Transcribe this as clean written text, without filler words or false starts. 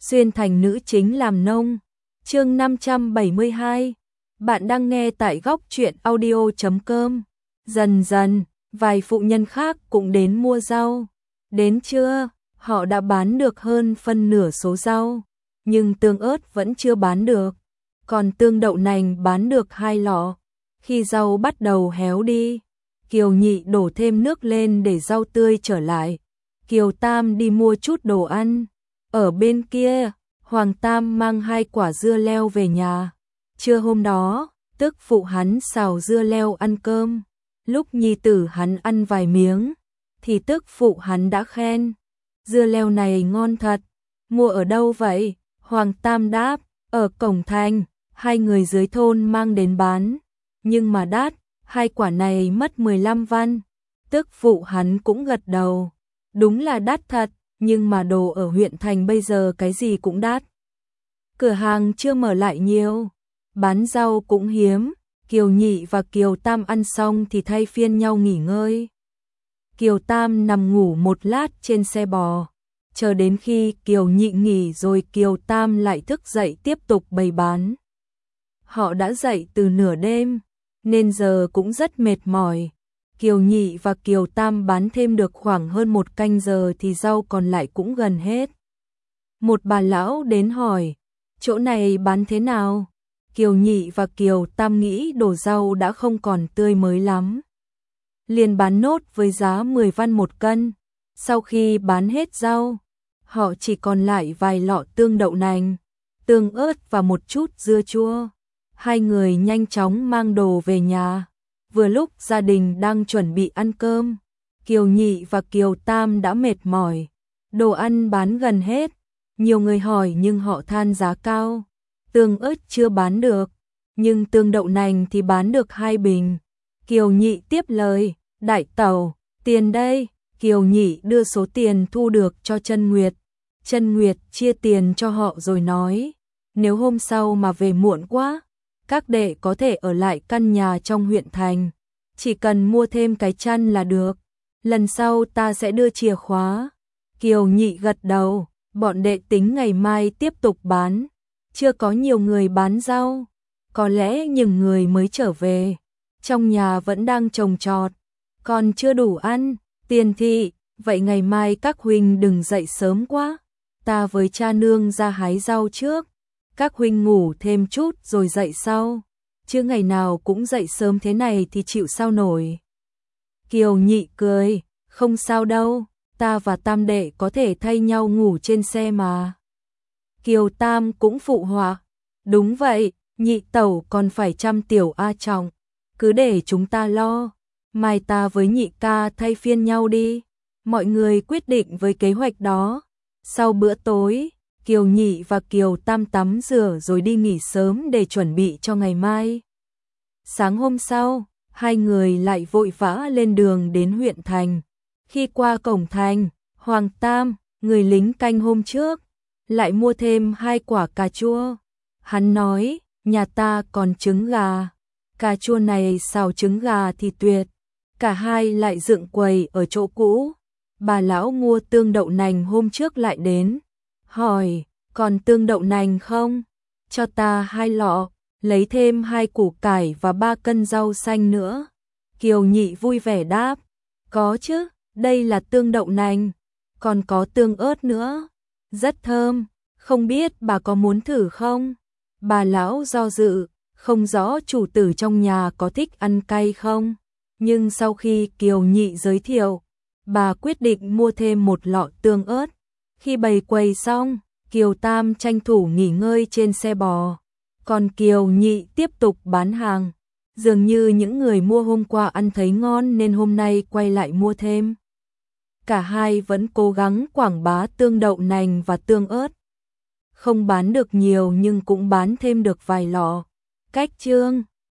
xuyên thành nữ chính làm nông. Chương 572. Bạn đang nghe tại góc truyện audio.com. Dần dần, vài phụ nhân khác cũng đến mua rau. Đến trưa, họ đã bán được hơn phân nửa số rau, nhưng tương ớt vẫn chưa bán được. Còn tương đậu nành bán được 2 lọ. Khi rau bắt đầu héo đi, Kiều Nhị đổ thêm nước lên để rau tươi trở lại. Kiều Tam đi mua chút đồ ăn. Ở bên kia, Hoàng Tam mang 2 quả dưa leo về nhà. Trưa hôm đó, tức phụ hắn xào dưa leo ăn cơm. Lúc nhi tử hắn ăn vài miếng, thì tức phụ hắn đã khen: dưa leo này ngon thật, mua ở đâu vậy? Hoàng Tam đáp: ở cổng thành, 2 người dưới thôn mang đến bán, nhưng mà đắt, 2 quả này mất 15 văn. Tức phụ hắn cũng gật đầu, đúng là đắt thật, nhưng mà đồ ở huyện thành bây giờ cái gì cũng đắt. Cửa hàng chưa mở lại nhiều, bán rau cũng hiếm. Kiều Nhị và Kiều Tam ăn xong thì thay phiên nhau nghỉ ngơi. Kiều Tam nằm ngủ một lát trên xe bò, chờ đến khi Kiều Nhị nghỉ rồi Kiều Tam lại thức dậy tiếp tục bày bán. Họ đã dậy từ nửa đêm, nên giờ cũng rất mệt mỏi. Kiều Nhị và Kiều Tam bán thêm được khoảng hơn 1 canh giờ thì rau còn lại cũng gần hết. Một bà lão đến hỏi: chỗ này bán thế nào? Kiều Nhị và Kiều Tam nghĩ đồ rau đã không còn tươi mới lắm, liền bán nốt với giá 10 văn 1 cân. Sau khi bán hết rau, họ chỉ còn lại vài lọ tương đậu nành, tương ớt và một chút dưa chua. 2 người nhanh chóng mang đồ về nhà. Vừa lúc gia đình đang chuẩn bị ăn cơm, Kiều Nhị và Kiều Tam đã mệt mỏi. Đồ ăn bán gần hết, nhiều người hỏi nhưng họ than giá cao. Tương ớt chưa bán được, nhưng tương đậu nành thì bán được 2 bình. Kiều Nhị tiếp lời: đại tẩu, tiền đây. Kiều Nhị đưa số tiền thu được cho Trân Nguyệt. Trân Nguyệt chia tiền cho họ rồi nói: nếu hôm sau mà về muộn quá, các đệ có thể ở lại căn nhà trong huyện thành, chỉ cần mua thêm cái chăn là được. Lần sau ta sẽ đưa chìa khóa. Kiều Nhị gật đầu, bọn đệ tính ngày mai tiếp tục bán. Chưa có nhiều người bán rau, có lẽ những người mới trở về, trong nhà vẫn đang trồng trọt, còn chưa đủ ăn. Tiền thị, vậy ngày mai các huynh đừng dậy sớm quá, ta với cha nương ra hái rau trước, các huynh ngủ thêm chút rồi dậy sau, chứ ngày nào cũng dậy sớm thế này thì chịu sao nổi. Kiều Nhị cười: không sao đâu, ta và Tam đệ có thể thay nhau ngủ trên xe mà. Kiều Tam cũng phụ họa: đúng vậy, Nhị tẩu còn phải chăm tiểu A Trọng, cứ để chúng ta lo, mai ta với Nhị ca thay phiên nhau đi. Mọi người quyết định với kế hoạch đó. Sau bữa tối, Kiều Nhị và Kiều Tam tắm rửa rồi đi nghỉ sớm để chuẩn bị cho ngày mai. Sáng hôm sau, 2 người lại vội vã lên đường đến huyện thành. Khi qua cổng thành, Hoàng Tam, người lính canh hôm trước, lại mua thêm 2 quả cà chua. Hắn nói: nhà ta còn trứng gà, cà chua này xào trứng gà thì tuyệt. Cả hai lại dựng quầy ở chỗ cũ. Bà lão mua tương đậu nành hôm trước lại đến, hỏi: còn tương đậu nành không? Cho ta 2 lọ, lấy thêm 2 củ cải và 3 cân rau xanh nữa. Kiều Nhị vui vẻ đáp: có chứ, đây là tương đậu nành, còn có tương ớt nữa, rất thơm, không biết bà có muốn thử không? Bà lão do dự, không rõ chủ tử trong nhà có thích ăn cay không, nhưng sau khi Kiều Nhị giới thiệu, bà quyết định mua thêm 1 lọ tương ớt. Khi bày quầy xong, Kiều Tam tranh thủ nghỉ ngơi trên xe bò, còn Kiều Nhị tiếp tục bán hàng. Dường như những người mua hôm qua ăn thấy ngon nên hôm nay quay lại mua thêm. Cả hai vẫn cố gắng quảng bá tương đậu nành và tương ớt. Không bán được nhiều nhưng cũng bán thêm được vài lọ. Cách chương